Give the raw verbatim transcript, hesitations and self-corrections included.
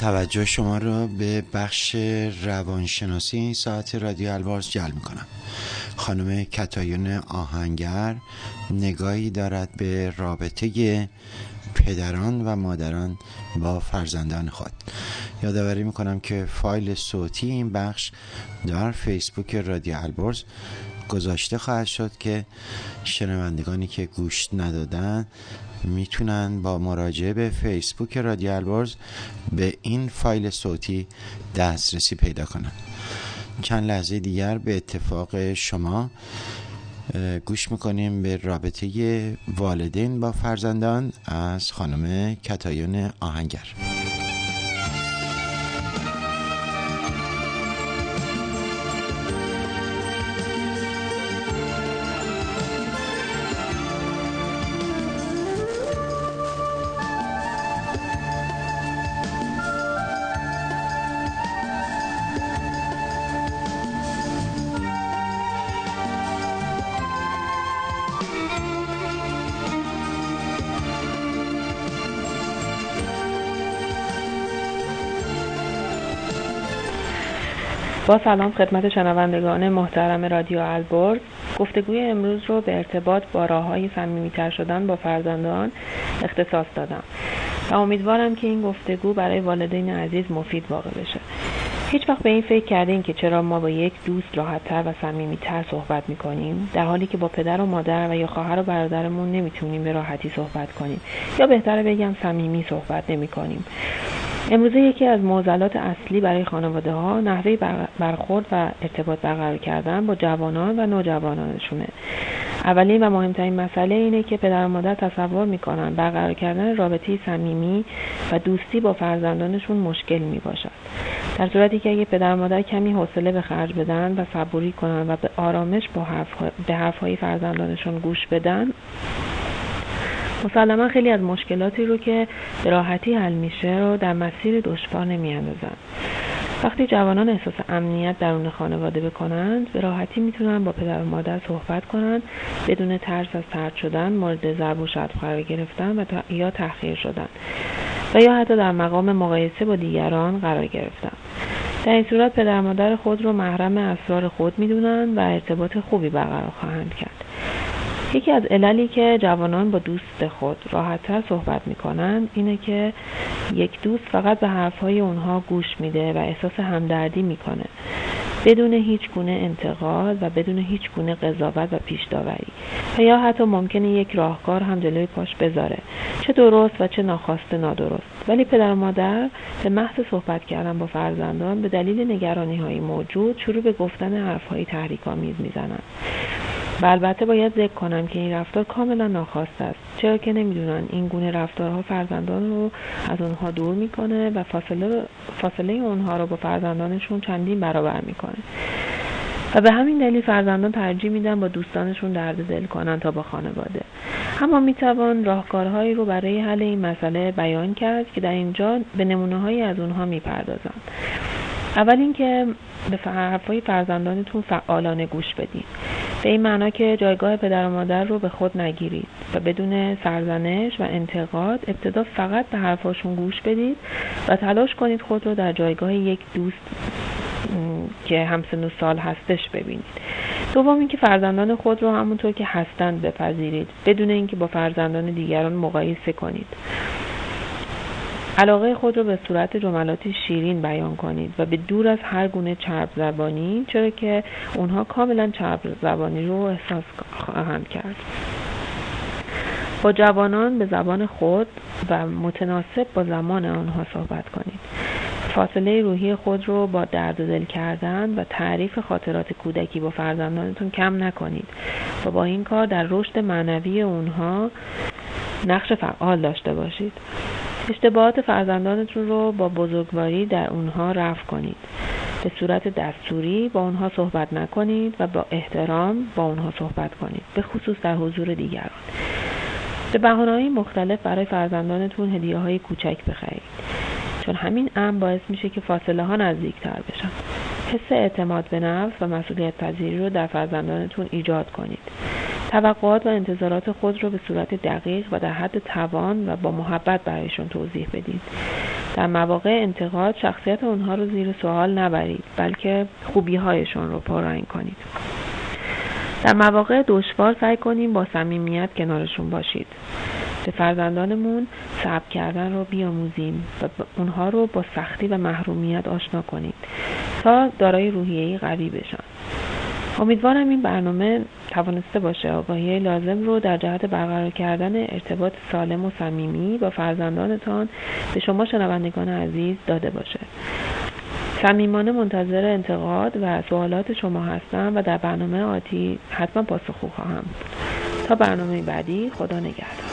توجه شما را به بخش روانشناسی این ساعت رادیو البرز جلب می‌کنم. خانم کتایون آهنگر نگاهی دارد به رابطه پدران و مادران با فرزندان خود. یادآوری می‌کنم که فایل صوتی این بخش در فیسبوک رادیو البرز گذاشته خواهد شد که شنوندگانی که گوش ندادن میتونن با مراجعه به فیسبوک رادیو البرز به این فایل صوتی دسترسی پیدا کنن. چند لحظه دیگر به اتفاق شما گوش میکنیم به رابطه والدین با فرزندان از خانم کتایون آهنگر. با سلام خدمت شنوندگان محترم رادیو البرز. گفتگوی امروز رو به ارتباط با راه‌های صمیمیتر شدن با فرزندان اختصاص دادم و امیدوارم که این گفتگو برای والدین عزیز مفید واقع بشه. هیچ وقت به این فکر کردین که چرا ما با یک دوست راحت‌تر و صمیمیتر صحبت می‌کنیم در حالی که با پدر و مادر و یا خواهر و برادرمون نمیتونیم به راحتی صحبت کنیم، یا بهتره بگم صمیمی صحبت نمی‌کنیم؟ امروزه یکی از معضلات اصلی برای خانواده‌ها نحوه برخورد و ارتباط برقرار کردن با جوانان و نوجوانانشونه. اولین و مهمترین مسئله اینه که پدر و مادر تصور میکنن برقرار کردن رابطه صمیمی و دوستی با فرزندانشون مشکل میباشد، در صورتی که اگه پدر و مادر کمی حوصله به خرج بدن و صبوری کنن و به آرامش با حرف به حرفهای فرزندانشون گوش بدن، مسلما خیلی از مشکلاتی رو که به راحتی حل میشه رو در مسیر دشوار نمیاندازن. وقتی جوانان احساس امنیت درون خانواده بکنند، به راحتی میتونن با پدر و مادر صحبت کنن بدون ترس از طرد شدن، مورد ضرب و شتم قرار گرفتن و تا یا تحقیر شدن و یا حتی در مقام مقایسه با دیگران قرار گرفتن. در این صورت پدر و مادر خود رو محرم اسرار خود میدونن و ارتباط خوبی برقرار خواهند کرد. یکی از عللی که جوانان با دوست خود راحت‌تر صحبت می‌کنند اینه که یک دوست فقط به حرف‌های اونها گوش میده و احساس همدردی می‌کنه، بدون هیچ گونه انتقاد و بدون هیچ گونه قضاوت و پیش داوری، و یا حتی ممکنه یک راهکار هم جلوی پاش بذاره، چه درست و چه ناخواسته نادرست. ولی پدر و مادر به محض صحبت کردن با فرزندان به دلیل نگرانی‌های موجود شروع به گفتن حرف‌های تحریک‌آمیز می‌زنن. و البته باید ذکر کنم که این رفتار کاملا ناخواسته است، چرا که نمیدونن این گونه رفتارها فرزندان رو از اونها دور میکنه و فاصله فاصله اونها رو با فرزندانشون چندین برابر میکنه و به همین دلیل فرزندان ترجیح میدن با دوستانشون درد دل کنن تا با خانواده. اما میتوان راهکارهایی رو برای حل این مسئله بیان کرد که در اینجا به نمونه‌هایی از اونها میپردازم. اول اینکه به حرفای فرزندانتون فعالانه گوش بدید، به این معنا که جایگاه پدر و مادر رو به خود نگیرید و بدون سرزنش و انتقاد ابتدا فقط به حرفاشون گوش بدید و تلاش کنید خود رو در جایگاه یک دوست که همسن و سال هستش ببینید. دوم اینکه فرزندان خود رو همونطور که هستند بپذیرید بدون اینکه با فرزندان دیگران مقایسه کنید. علاقه خود رو به صورت جملاتی شیرین بیان کنید و به دور از هر گونه چرب زبانی، چرا که اونها کاملا چرب زبانی رو احساس خواهند کرد. با جوانان به زبان خود و متناسب با زمان آنها صحبت کنید. فاصله روحی خود رو با درد و دل کردن و تعریف خاطرات کودکی با فرزندانتون کم نکنید و با این کار در رشد معنوی اونها نقش فعال داشته باشید. اشتباهات فرزندانتون رو با بزرگواری در اونها رفع کنید. به صورت دستوری با اونها صحبت نکنید و با احترام با اونها صحبت کنید، به خصوص در حضور دیگران. به بهانه‌های مختلف برای فرزندانتون هدیه‌های کوچک بخرید، چون همین امر باعث میشه که فاصله ها نزدیکتر بشن. حس اعتماد به نفس و مسئولیت پذیری رو در فرزندانتون ایجاد کنید. توقعات و انتظارات خود رو به صورت دقیق و در حد توان و با محبت برایشون توضیح بدید. در مواقع انتقاد شخصیت اونها رو زیر سوال نبرید، بلکه خوبی‌هایشون رو پررنگ کنید. در مواقع دشوار سعی کنیم با صمیمیت کنارشون باشید. به فرزندانمون صبر کردن رو بیاموزیم و اونها رو با سختی و محرومیت آشنا کنیم تا دارای روحیه‌ای قوی بشن. امیدوارم این برنامه توانسته باشه آگاهی لازم رو در جهت برقرار کردن ارتباط سالم و صمیمی با فرزندانتان به شما شنوندگان عزیز داده باشه. صمیمانه منتظر انتقاد و سوالات شما هستم و در برنامه آتی حتما پاسخگو خواهم بود. تا برنامه بعدی، خدا نگهدار.